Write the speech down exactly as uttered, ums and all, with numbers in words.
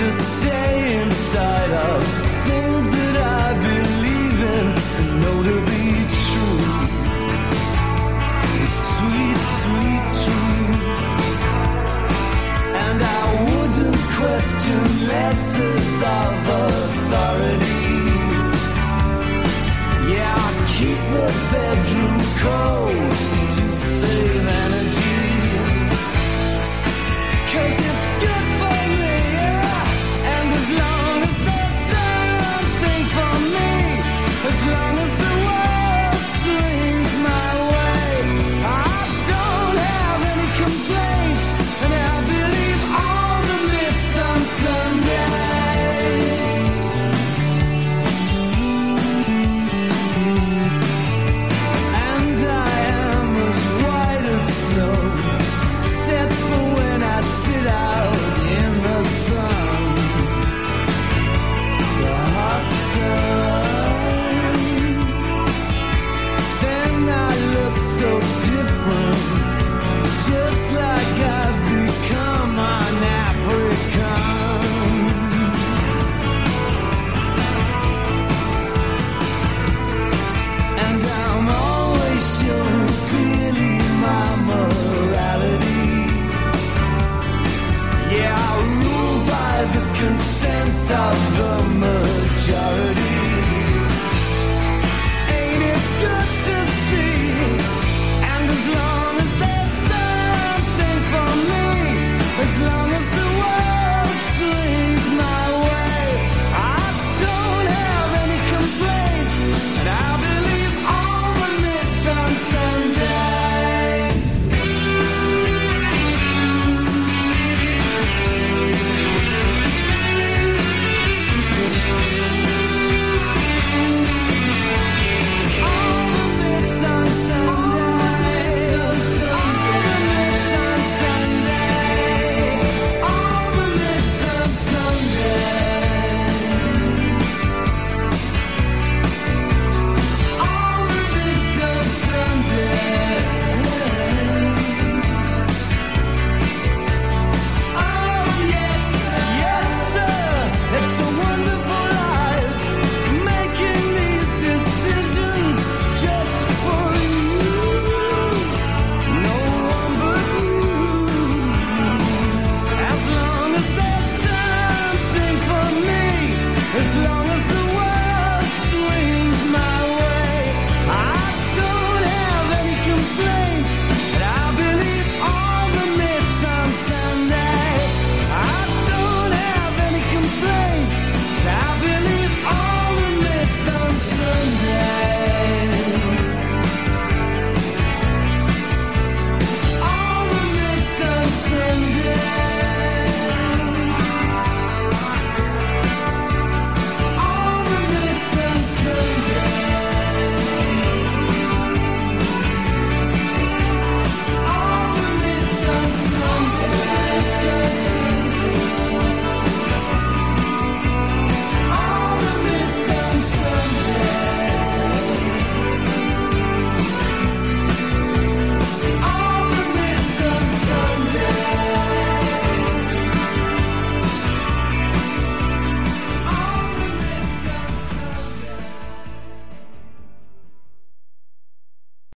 to stay inside of things that I believe in and know to be true. Sweet, sweet truth. And I wouldn't question letters of authority. Yeah, I'll keep the bedroom cold to save energy. 'Cause it's good for me, yeah. And as long as there's something for me, as long as the world swings my way, I don't have any complaints, and I believe all the myths on Sunday. And I am as white as snow, except for when I sit out in the sun, the hot sun. Then I look so different, just like I've become an African. And I'm always showing clearly my morality. Yeah, I rule by the consent of the majority.